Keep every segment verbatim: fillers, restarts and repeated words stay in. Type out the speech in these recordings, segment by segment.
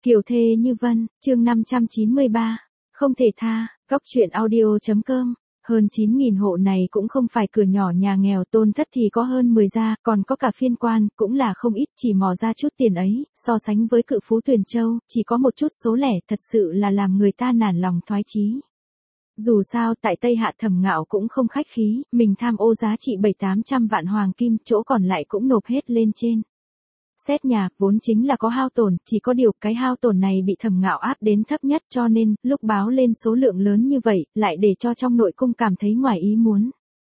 Kiều thê như vân, chương năm trăm chín mươi ba, không thể tha, góc truyện audio.com. Hơn chín nghìn hộ này cũng không phải cửa nhỏ nhà nghèo, tôn thất thì có hơn mười gia, còn có cả phiên quan, cũng là không ít, chỉ mò ra chút tiền ấy, so sánh với cự phú Tuyền Châu, chỉ có một chút số lẻ, thật sự là làm người ta nản lòng thoái chí. Dù sao tại Tây Hạ Thẩm Ngạo cũng không khách khí, mình tham ô giá trị bảy tám trăm vạn hoàng kim, chỗ còn lại cũng nộp hết lên trên. Xét nhà, vốn chính là có hao tổn, chỉ có điều cái hao tổn này bị Thẩm Ngạo áp đến thấp nhất, cho nên, lúc báo lên số lượng lớn như vậy, lại để cho trong nội cung cảm thấy ngoài ý muốn.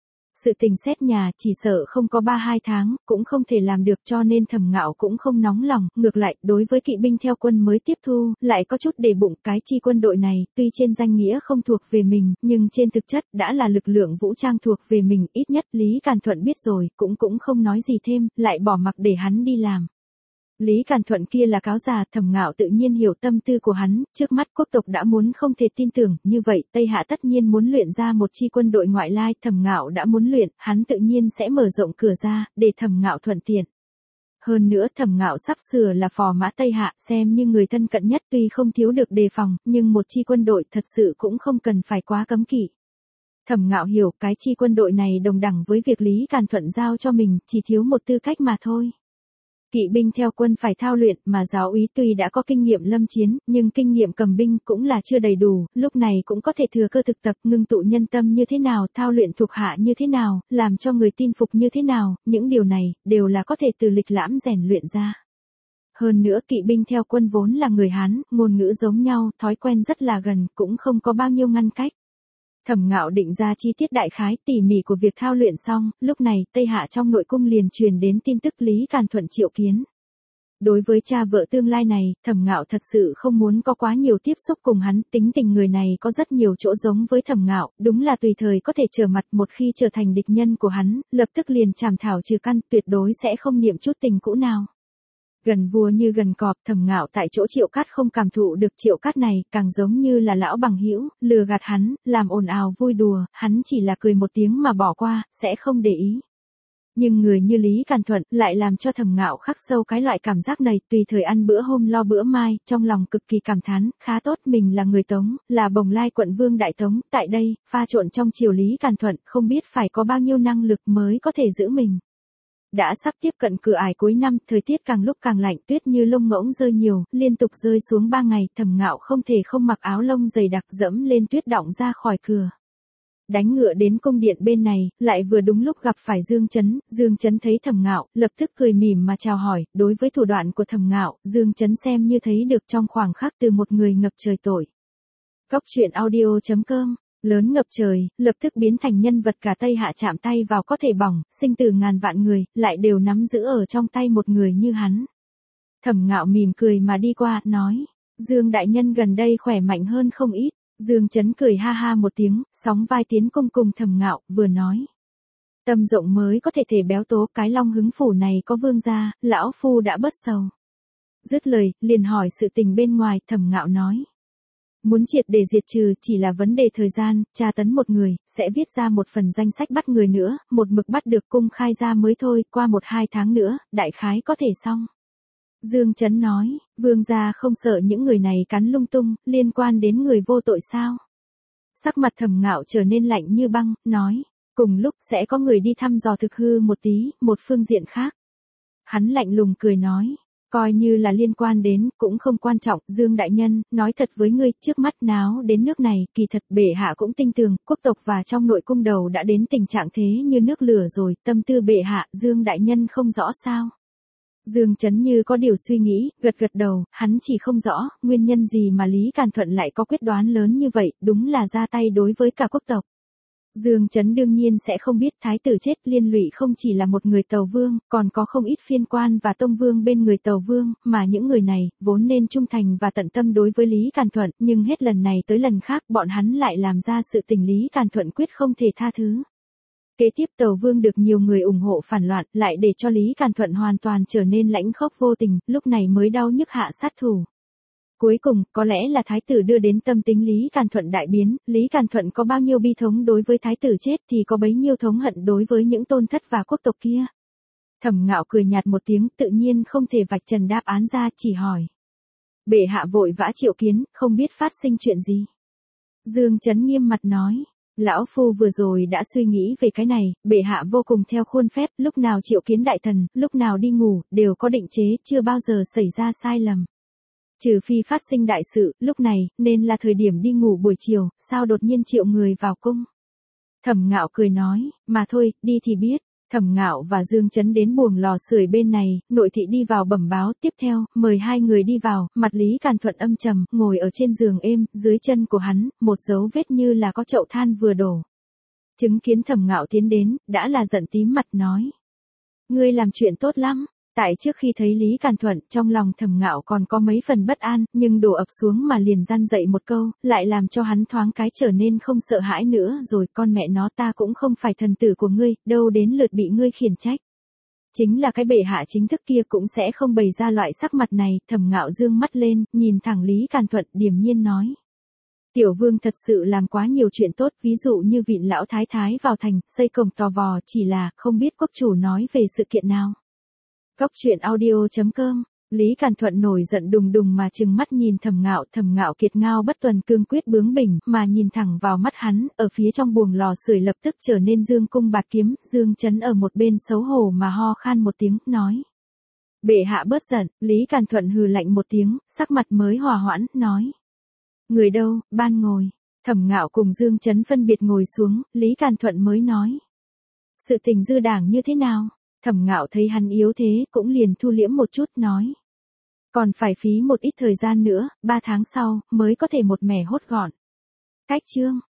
Sự tình xét nhà, chỉ sợ không có ba hai tháng, cũng không thể làm được, cho nên Thẩm Ngạo cũng không nóng lòng, ngược lại, đối với kỵ binh theo quân mới tiếp thu, lại có chút để bụng. Cái chi quân đội này, tuy trên danh nghĩa không thuộc về mình, nhưng trên thực chất, đã là lực lượng vũ trang thuộc về mình, ít nhất Lý Càn Thuận biết rồi, cũng cũng không nói gì thêm, lại bỏ mặc để hắn đi làm. Lý Càn Thuận kia là cáo già, Thẩm Ngạo tự nhiên hiểu tâm tư của hắn, trước mắt quốc tộc đã muốn không thể tin tưởng, như vậy Tây Hạ tất nhiên muốn luyện ra một chi quân đội ngoại lai, Thẩm Ngạo đã muốn luyện, hắn tự nhiên sẽ mở rộng cửa ra, để Thẩm Ngạo thuận tiện. Hơn nữa Thẩm Ngạo sắp sửa là phò mã Tây Hạ, xem như người thân cận nhất, tuy không thiếu được đề phòng, nhưng một chi quân đội thật sự cũng không cần phải quá cấm kỵ. Thẩm Ngạo hiểu cái chi quân đội này đồng đẳng với việc Lý Càn Thuận giao cho mình, chỉ thiếu một tư cách mà thôi. Kỵ binh theo quân phải thao luyện, mà giáo úy tuy đã có kinh nghiệm lâm chiến, nhưng kinh nghiệm cầm binh cũng là chưa đầy đủ, lúc này cũng có thể thừa cơ thực tập, ngưng tụ nhân tâm như thế nào, thao luyện thuộc hạ như thế nào, làm cho người tin phục như thế nào, những điều này, đều là có thể từ lịch lãm rèn luyện ra. Hơn nữa kỵ binh theo quân vốn là người Hán, ngôn ngữ giống nhau, thói quen rất là gần, cũng không có bao nhiêu ngăn cách. Thẩm Ngạo định ra chi tiết đại khái tỉ mỉ của việc thao luyện xong, lúc này Tây Hạ trong nội cung liền truyền đến tin tức Lý Càn Thuận triệu kiến. Đối với cha vợ tương lai này, Thẩm Ngạo thật sự không muốn có quá nhiều tiếp xúc cùng hắn, tính tình người này có rất nhiều chỗ giống với Thẩm Ngạo, đúng là tùy thời có thể trở mặt, một khi trở thành địch nhân của hắn, lập tức liền chảm thảo trừ căn, tuyệt đối sẽ không niệm chút tình cũ nào. Gần vua như gần cọp, Thẩm Ngạo tại chỗ Triệu Cát không cảm thụ được Triệu Cát này, càng giống như là lão bằng hữu, lừa gạt hắn, làm ồn ào vui đùa, hắn chỉ là cười một tiếng mà bỏ qua, sẽ không để ý. Nhưng người như Lý Càn Thuận lại làm cho Thẩm Ngạo khắc sâu cái loại cảm giác này, tùy thời ăn bữa hôm lo bữa mai, trong lòng cực kỳ cảm thán, khá tốt, mình là người Tống, là Bồng Lai quận vương đại Tống, tại đây, pha trộn trong triều Lý Càn Thuận, không biết phải có bao nhiêu năng lực mới có thể giữ mình. Đã sắp tiếp cận cửa ải cuối năm, thời tiết càng lúc càng lạnh, tuyết như lông ngỗng rơi nhiều, liên tục rơi xuống ba ngày, Thẩm Ngạo không thể không mặc áo lông dày đặc dẫm lên tuyết đọng ra khỏi cửa. Đánh ngựa đến cung điện bên này, lại vừa đúng lúc gặp phải Dương Chấn, Dương Chấn thấy Thẩm Ngạo, lập tức cười mỉm mà chào hỏi, đối với thủ đoạn của Thẩm Ngạo, Dương Chấn xem như thấy được trong khoảng khắc từ một người ngập trời tội. Góc truyện audio.com. Lớn ngập trời, lập tức biến thành nhân vật cả Tây Hạ chạm tay vào có thể bỏng, sinh tử ngàn vạn người, lại đều nắm giữ ở trong tay một người như hắn. Thẩm Ngạo mỉm cười mà đi qua, nói, Dương đại nhân gần đây khỏe mạnh hơn không ít. Dương Chấn cười ha ha một tiếng, sóng vai tiến cung cùng Thẩm Ngạo, vừa nói. Tâm rộng mới có thể thể béo tố, cái long hứng phủ này có vương gia, lão phu đã bớt sầu. Dứt lời, liền hỏi sự tình bên ngoài, Thẩm Ngạo nói. Muốn triệt để diệt trừ chỉ là vấn đề thời gian, tra tấn một người, sẽ viết ra một phần danh sách bắt người nữa, một mực bắt được cung khai ra mới thôi, qua một hai tháng nữa, đại khái có thể xong. Dương Chấn nói, vương gia không sợ những người này cắn lung tung, liên quan đến người vô tội sao? Sắc mặt Thẩm Ngạo trở nên lạnh như băng, nói, cùng lúc sẽ có người đi thăm dò thực hư một tí, một phương diện khác. Hắn lạnh lùng cười nói. Coi như là liên quan đến, cũng không quan trọng, Dương đại nhân, nói thật với ngươi, trước mắt náo đến nước này, kỳ thật bệ hạ cũng tinh tường, quốc tộc và trong nội cung đầu đã đến tình trạng thế như nước lửa rồi, tâm tư bệ hạ, Dương đại nhân không rõ sao. Dương Chấn như có điều suy nghĩ, gật gật đầu, hắn chỉ không rõ, nguyên nhân gì mà Lý Càn Thuận lại có quyết đoán lớn như vậy, đúng là ra tay đối với cả quốc tộc. Dương Chấn đương nhiên sẽ không biết thái tử chết liên lụy không chỉ là một người tàu vương, còn có không ít phiên quan và tông vương bên người tàu vương, mà những người này, vốn nên trung thành và tận tâm đối với Lý Càn Thuận, nhưng hết lần này tới lần khác bọn hắn lại làm ra sự tình Lý Càn Thuận quyết không thể tha thứ. Kế tiếp tàu vương được nhiều người ủng hộ phản loạn, lại để cho Lý Càn Thuận hoàn toàn trở nên lãnh khốc vô tình, lúc này mới đau nhức hạ sát thủ. Cuối cùng, có lẽ là thái tử đưa đến tâm tính Lý Càn Thuận đại biến, Lý Càn Thuận có bao nhiêu bi thống đối với thái tử chết thì có bấy nhiêu thống hận đối với những tôn thất và quốc tộc kia. Thẩm Ngạo cười nhạt một tiếng, tự nhiên không thể vạch trần đáp án ra, chỉ hỏi. Bệ hạ vội vã triệu kiến, không biết phát sinh chuyện gì. Dương Chấn nghiêm mặt nói. Lão phu vừa rồi đã suy nghĩ về cái này, bệ hạ vô cùng theo khuôn phép, lúc nào triệu kiến đại thần, lúc nào đi ngủ, đều có định chế, chưa bao giờ xảy ra sai lầm. Trừ phi phát sinh đại sự, lúc này, nên là thời điểm đi ngủ buổi chiều, sao đột nhiên triệu người vào cung. Thẩm Ngạo cười nói, mà thôi, đi thì biết. Thẩm Ngạo và Dương Chấn đến buồng lò sưởi bên này, nội thị đi vào bẩm báo, tiếp theo, mời hai người đi vào, mặt Lý Càn Thuận âm trầm, ngồi ở trên giường êm, dưới chân của hắn, một dấu vết như là có chậu than vừa đổ. Chứng kiến Thẩm Ngạo tiến đến, đã là giận tím mặt nói. Ngươi làm chuyện tốt lắm. Tại trước khi thấy Lý Càn Thuận, trong lòng Thẩm Ngạo còn có mấy phần bất an, nhưng đổ ập xuống mà liền gian dậy một câu, lại làm cho hắn thoáng cái trở nên không sợ hãi nữa rồi, con mẹ nó, ta cũng không phải thần tử của ngươi, đâu đến lượt bị ngươi khiển trách. Chính là cái bệ hạ chính thức kia cũng sẽ không bày ra loại sắc mặt này. Thẩm Ngạo dương mắt lên, nhìn thẳng Lý Càn Thuận, điềm nhiên nói. Tiểu vương thật sự làm quá nhiều chuyện tốt, ví dụ như vịn lão thái thái vào thành, xây cổng tò vò, chỉ là, không biết quốc chủ nói về sự kiện nào. Góc truyện audio chấm com. Lý Càn Thuận nổi giận đùng đùng mà trừng mắt nhìn Thẩm Ngạo, Thẩm Ngạo kiệt ngao bất tuần cương quyết bướng bỉnh, mà nhìn thẳng vào mắt hắn, ở phía trong buồng lò sưởi lập tức trở nên dương cung bạt kiếm. Dương Chấn ở một bên xấu hổ mà ho khan một tiếng, nói. Bệ hạ bớt giận. Lý Càn Thuận hừ lạnh một tiếng, sắc mặt mới hòa hoãn, nói. Người đâu, ban ngồi. Thẩm Ngạo cùng Dương Chấn phân biệt ngồi xuống, Lý Càn Thuận mới nói. Sự tình dư đảng như thế nào? Thẩm Ngạo thấy hắn yếu thế, cũng liền thu liễm một chút, nói. Còn phải phí một ít thời gian nữa, ba tháng sau, mới có thể một mẻ hốt gọn. Cách chương.